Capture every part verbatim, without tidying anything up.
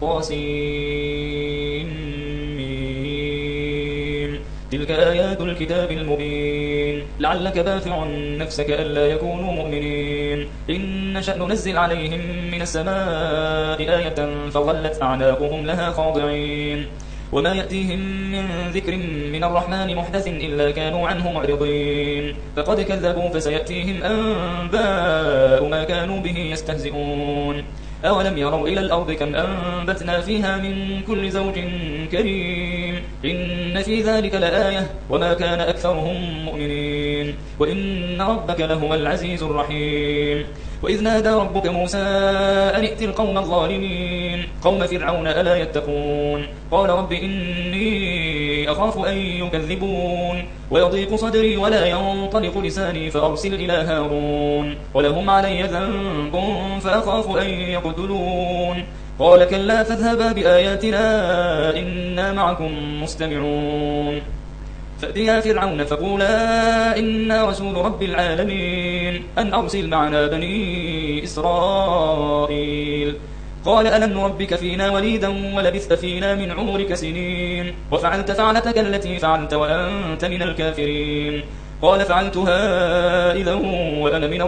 طاسيم تلك آيات الكتاب المبين لعلك باخع نفسك ألا يكونوا مؤمنين إن نشأ ننزل عليهم من السماء آية فظلت أعناقهم لها خاضعين وما يأتيهم من ذكر من الرحمن محدث إلا كانوا عنه معرضين فقد كذبوا فسيأتيهم أنباء ما كانوا به يستهزئون أولم يروا إلى الأرض كم أنبتنا فيها من كل زوج كريم إن في ذلك لآية وما كان أكثرهم مؤمنين وإن ربك لهو العزيز الرحيم وإذ نادى ربك موسى أن ائت القوم الظالمين قوم فرعون ألا يتقون قال رب إني أخاف أن يكذبون ويضيق صدري ولا ينطلق لساني فأرسل إلى هارون ولهم علي ذنب فأخاف أن يقتلون قال كلا فاذهبا بآياتنا إنا معكم مستمعون فأتيا فرعون فقولا إنا رسول رب العالمين أن أرسل معنا بني إسرائيل قال ألم نربك فينا وليدا ولبثت فينا من عمرك سنين وفعلت فعلتك التي فعلت وأنت من الكافرين قال فعلتها إذا وأنا من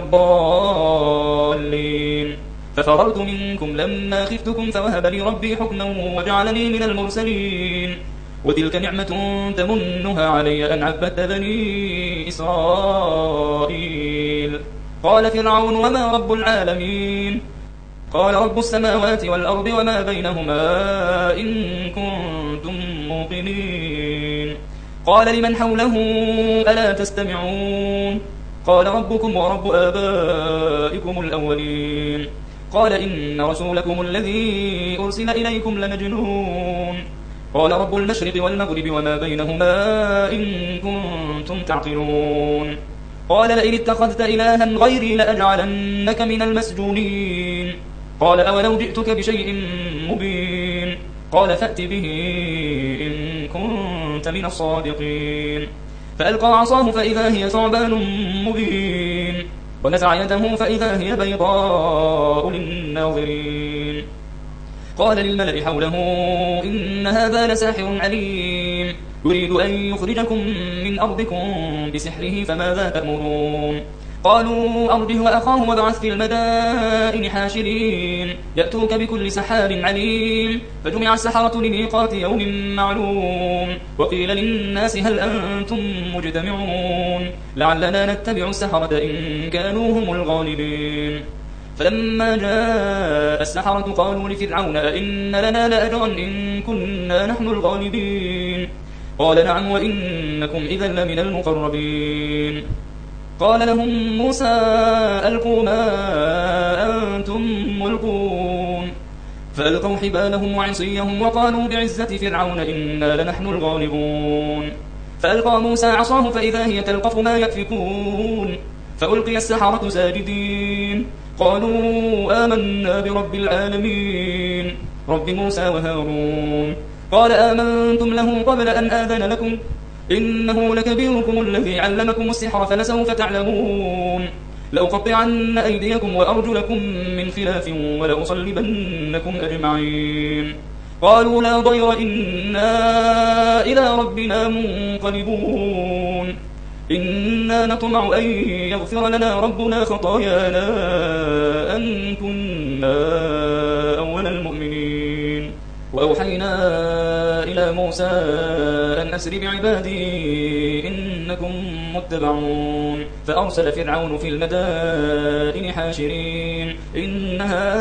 الضالين ففررت منكم لما خفتكم فوهب لي ربي حكما وجعلني من المرسلين وتلك نعمة تمنها علي أن عبدت بني إسرائيل قال فرعون وما رب العالمين قال رب السماوات والأرض وما بينهما إن كنتم موقنين قال لمن حوله ألا تستمعون قال ربكم ورب آبائكم الأولين قال إن رسولكم الذي أرسل إليكم لمجنون قال رب المشرق والمغرب وما بينهما إن كنتم تعقلون قال لئن اتخذت إلها غيري لأجعلنك من المسجونين قال أولو جئتك بشيء مبين قال فأت به إن كنت من الصادقين فألقى عصاه فإذا هي ثعبان مبين ونزع يده فإذا هي بيضاء للناظرين قال للملأ حوله إن هذا لساحر عليم يريد أن يخرجكم من أرضكم بسحره فماذا تأمرون قالوا أرجه وأخاه وابعث في المدائن حاشرين يأتوك بكل سحار عليم فجمع السحرة لميقات يوم معلوم وقيل للناس هل أنتم مجتمعون لعلنا نتبع السحرة إن كانوا هم الغالبين فلما جاء السحرة قالوا لفرعون أئن لنا لأجرا إن كنا نحن الغالبين قال نعم وإنكم إذا لمن المقربين قال لهم موسى ألقوا ما أنتم ملقون فألقوا حبالهم وعصيهم وقالوا بعزة فرعون إنا لنحن الغالبون فألقى موسى عصاه فإذا هي تلقف ما يأفكون فألقي السحرة ساجدين قالوا آمنا برب العالمين رب موسى وهارون قال آمنتم له قبل أن آذن لكم إنه لكبيركم الذي علمكم السحر فلسوف تعلمون لأقطعن أيديكم وأرجلكم من خلاف ولأصلبنكم أجمعين قالوا لا ضير إنا إلى ربنا منقلبون إنا نطمع أن يغفر لنا ربنا خطايانا أن كنا أول المؤمنين وأوحينا إلى موسى أن أسر بعبادي إنكم متبعون فأرسل فرعون في المدائن حاشرين إن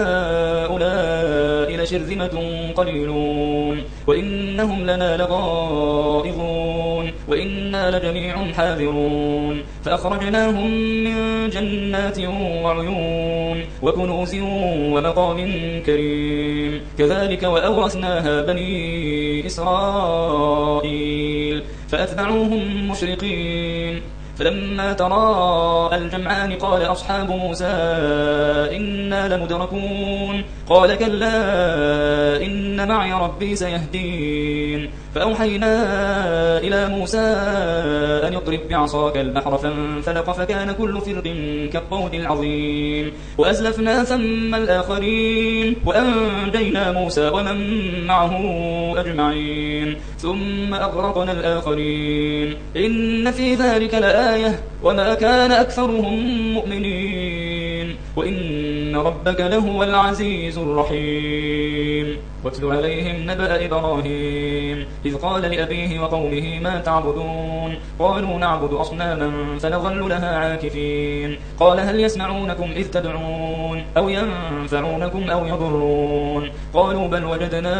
هؤلاء لشرذمة قليلون وإنهم لنا لغائظون وإنا لجميع حاذرون فأخرجناهم من جنات وعيون وكنوز ومقام كريم كذلك وأورثناها بني إسرائيل فأتبعوهم مشرقين فلما تراءى الجمعان قال أصحاب موسى إنا لمدركون قال كلا إن معي ربي سيهدين فأوحينا إلى موسى أن يضرب بعصاك البحر فانفلق فكان كل فرق كالطود العظيم وأزلفنا ثم الآخرين وأنجينا موسى ومن معه أجمعين ثم أغرقنا الآخرين إن في ذلك لآية وما كان أكثرهم مؤمنين وإن ربك لهو العزيز الرحيم واتل عليهم نبأ إبراهيم إذ قال لأبيه وقومه ما تعبدون قالوا نعبد أصناما فنظل لها عاكفين قال هل يسمعونكم إذ تدعون أو ينفعونكم أو يضرون قالوا بل وجدنا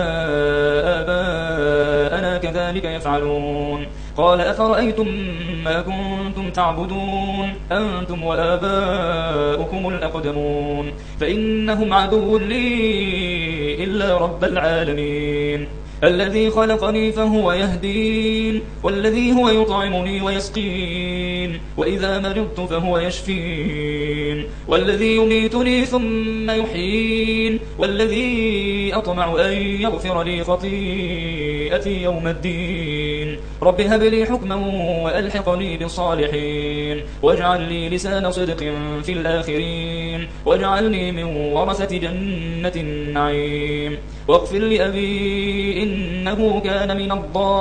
آباءنا كذلك يفعلون قال أفرأيتم ما كنتم تعبدون أنتم وآباؤكم الأقدمون فإنهم عدو لي إلا رب العالمين الذي خلقني فهو يهدين والذي هو يطعمني ويسقين وإذا مرضت فهو يشفين والذي يميتني ثم يحيين والذي أطمع أن يغفر لي خطيئتي يوم الدين رب هب لي حكما وألحقني بالصالحين واجعل لي لسان صدق في الآخرين واجعلني من ورثة جنة النعيم واغفر لأبي إنه كان من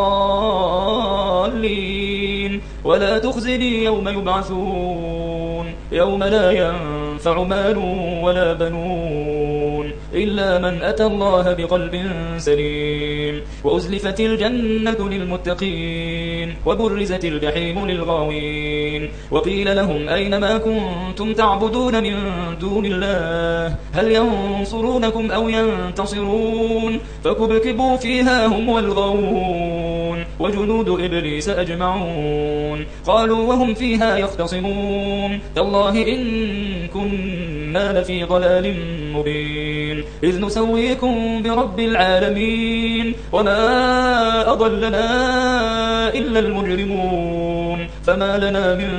الضالين ولا تخزني يوم يبعثون يوم لا ينفع مال ولا بنون إلا من أتى الله بقلب سليم وأزلفت الجنة للمتقين وبرزت الجحيم للغاوين وقيل لهم أين ما كنتم تعبدون من دون الله هل ينصرونكم أو ينتصرون فكبكبوا فيها هم والغاوون وجنود إبليس أجمعون قالوا وهم فيها يختصمون تالله إن كنا لفي ضلال مبين إذ نسويكم برب العالمين وما أضلنا إلا المجرمون فما لنا من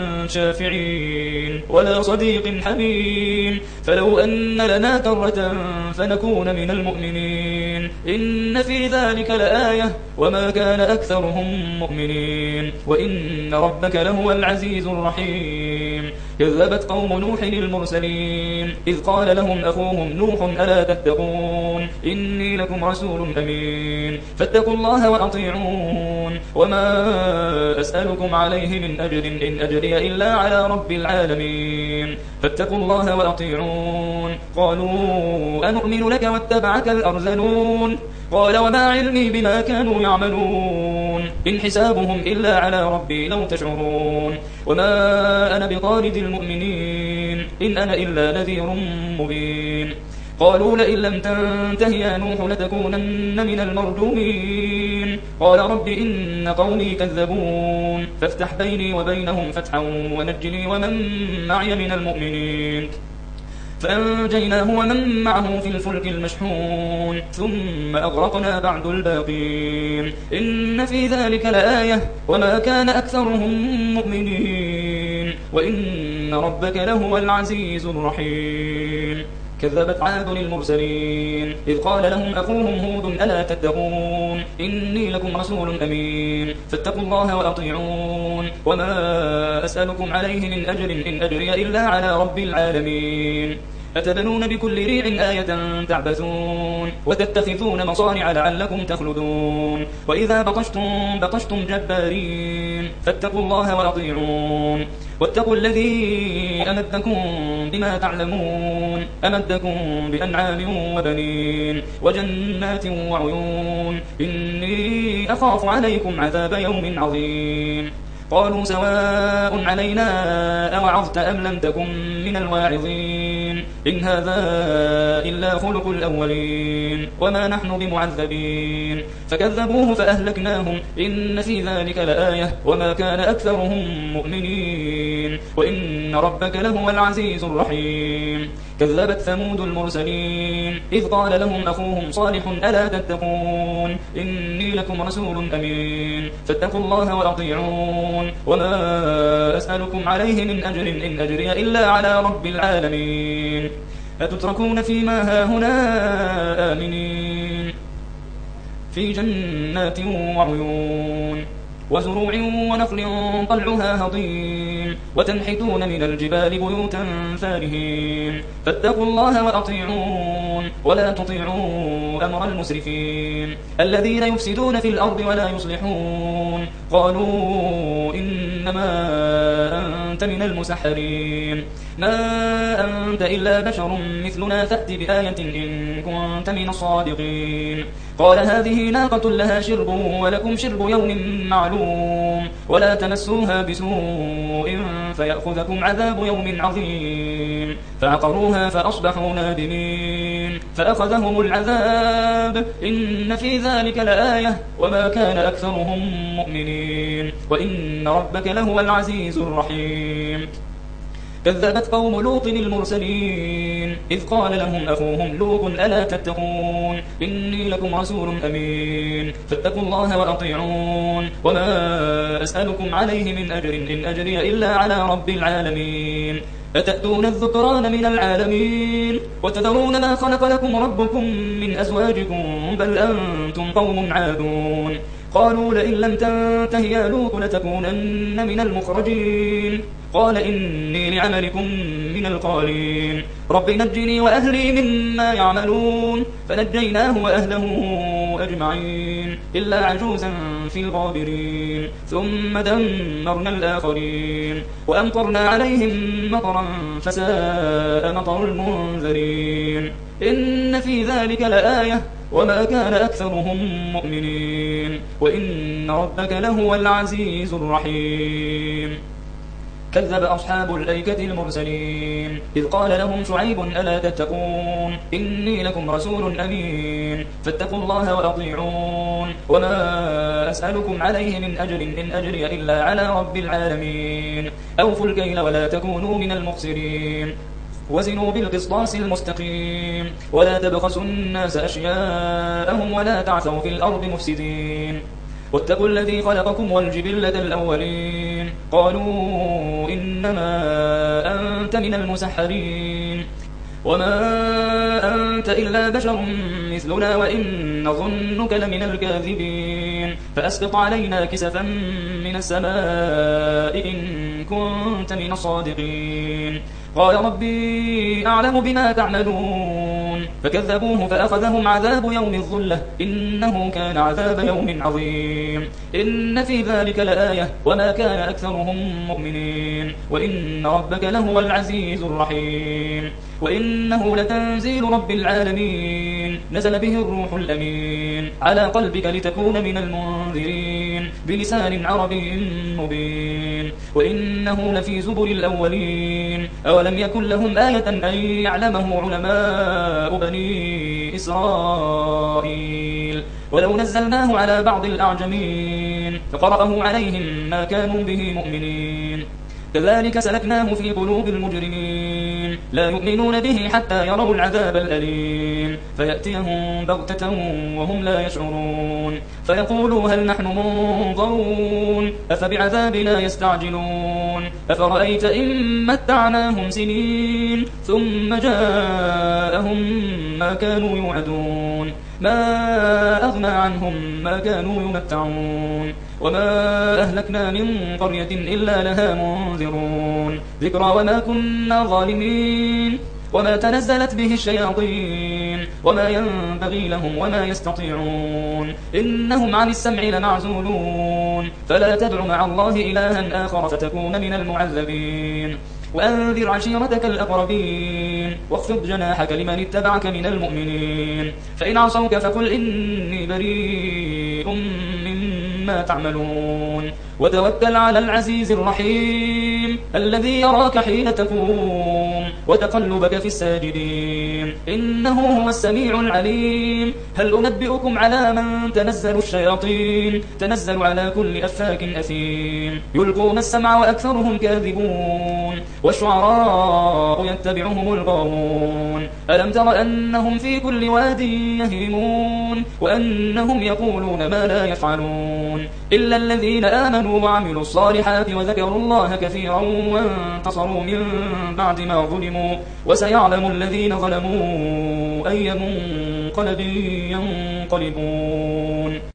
شافعين ولا صديق حميم فلو أن لنا كرة فنكون من المؤمنين إن في ذلك لآية وما كان أكثرهم مؤمنين وإن ربك لهو العزيز الرحيم كذبت قوم نوح المرسلين إذ قال لهم أخوهم نوح ألا تتقون إني لكم رسول أمين فاتقوا الله وأطيعون وما أسألكم عليه من أجر إن أجري إلا على رب العالمين فاتقوا الله وأطيعون قالوا أنؤمن لك واتبعك الأرذلون قال وما علمي بما كانوا يعملون إن حسابهم إلا على ربي لو تشعرون وما أنا بطارد المؤمنين إن أنا إلا نذير مبين قالوا لئن لم تنته يا نوح لتكونن من المرجومين قال رب إن قومي كذبون فافتح بيني وبينهم فتحا ونجني ومن معي من المؤمنين فأنجيناه ومن معه في الفلك المشحون ثم أغرقنا بعد الباقين إن في ذلك لآية وما كان أكثرهم مؤمنين وإن ربك لهو العزيز الرحيم كذبت عاد المرسلين إذ قال لهم أخوهم هود ألا تتقون إني لكم رسول أمين فاتقوا الله وأطيعون وما أسألكم عليه من أجر إن أجري إلا على رب العالمين أتبنون بكل ريع آية تعبثون وتتخذون مصانع لعلكم تخلدون وإذا بطشتم بطشتم جبارين فاتقوا الله وأطيعون واتقوا الذي أمدكم بما تعلمون أمدكم بأنعام وبنين وجنات وعيون إني أخاف عليكم عذاب يوم عظيم قالوا سواء علينا أوعظت أم لم تكن من الواعظين المرسلين إن هذا إلا خلق الأولين وما نحن بمعذبين فكذبوه فأهلكناهم إن في ذلك لآية وما كان أكثرهم مؤمنين وإن ربك لهو العزيز الرحيم كذبت ثمود المرسلين إذ قال لهم أخوهم صالح ألا تتقون إني لكم رسول أمين فاتقوا الله وأطيعون وما أسألكم عليه من أجر إن أجري إلا على رب العالمين أتتركون فيما هاهنا آمنين في جنات وعيون وزروع ونخل طلعها هضيم وتنحتون من الجبال بيوتا فارهين فاتقوا الله وأطيعون ولا تطيعوا أمر المسرفين الذين يفسدون في الأرض ولا يصلحون قالوا إنما أنت من المسحرين ما أنت إلا بشر مثلنا فأت بآية إن كنت من الصادقين قال هذه ناقة لها شرب ولكم شرب يوم معلوم ولا تمسوها بسوء فيأخذكم عذاب يوم عظيم فعقروها فأصبحوا نادمين فأخذهم العذاب إن في ذلك لآية وما كان أكثرهم مؤمنين وإن ربك لهو العزيز الرحيم كذبت قوم لوط المرسلين إذ قال لهم أخوهم لوط ألا تتقون إني لكم رسول أمين فاتقوا الله وأطيعون وما أسألكم عليه من أجر إن أجري إلا على رب العالمين أتأتون الذكران من العالمين وتذرون ما خلق لكم ربكم من أزواجكم بل أنتم قوم عادون قالوا لئن لم تنته يا لوط لتكونن من المخرجين قال إني لعملكم من القالين رب نجني وأهلي مما يعملون فنجيناه وأهله أجمعين إلا عجوزا في الغابرين ثم دمرنا الآخرين وأمطرنا عليهم مطرا فساء مطر المنذرين إن في ذلك لآية وما كان أكثرهم مؤمنين وإن ربك لهو العزيز الرحيم كذب أصحاب الأيكة المرسلين إذ قال لهم شعيب ألا تتقون إني لكم رسول أمين فاتقوا الله وأطيعون وما أسألكم عليه من أجر إن أجري إلا على رب العالمين أوفوا الكيل ولا تكونوا من المخسرين وزنوا بالقسطاس المستقيم ولا تبخسوا الناس أشياءهم ولا تعثوا في الأرض مفسدين واتقوا الذي خلقكم والجبلة الأولين قالوا إنما أنت من المسحرين وما أنت إلا بشر مثلنا وإن نظنك لمن الكاذبين فأسقط علينا كسفا من السماء إن كنت من الصادقين قال ربي أعلم بما تعملون فكذبوه فأخذهم عذاب يوم الظلة إنه كان عذاب يوم عظيم إن في ذلك لآية وما كان أكثرهم مؤمنين وإن ربك لهو العزيز الرحيم وإنه لتنزيل رب العالمين نزل به الروح الأمين على قلبك لتكون من المنذرين بلسان عربي مبين وإنه لفي زبر الأولين أولم يكن لهم آية أن يعلمه علماء بني إسرائيل ولو نزلناه على بعض الأعجمين فقرأه عليهم ما كانوا به مؤمنين كذلك سلكناه في قلوب المجرمين لا يؤمنون به حتى يروا العذاب الأليم فيأتيهم بغتة وهم لا يشعرون فيقولوا هل نحن منظرون أفبعذابنا يستعجلون أفرأيت إن متعناهم سنين ثم جاءهم ما كانوا يوعدون ما أغنى عنهم ما كانوا يمتعون وما أهلكنا من قرية إلا لها منذرون ذكرى وما كنا ظالمين وما تنزلت به الشياطين وما ينبغي لهم وما يستطيعون إنهم عن السمع لمعزولون فلا تدع مع الله إلها آخر فتكون من المعذبين وأنذر عشيرتك الأقربين واخفض جناحك لمن اتبعك من المؤمنين فإن عصوك فقل إني بريء مما تعملون وتوكل على العزيز الرحيم الذي يراك حين تقوم وتقلبك في الساجدين إنه هو السميع العليم هل أنبئكم على من تنزل الشياطين تنزل على كل أفاك أثيم يلقون السمع وأكثرهم كاذبون والشعراء يتبعهم الغاوون ألم تر أنهم في كل واد يهيمون وأنهم يقولون ما لا يفعلون إلا الذين آمنوا وعملوا الصالحات وذكروا الله كثيرا وانتصروا من بعد ما ظلموا وسيعلم الذين ظلموا أي منقلب ينقلبون.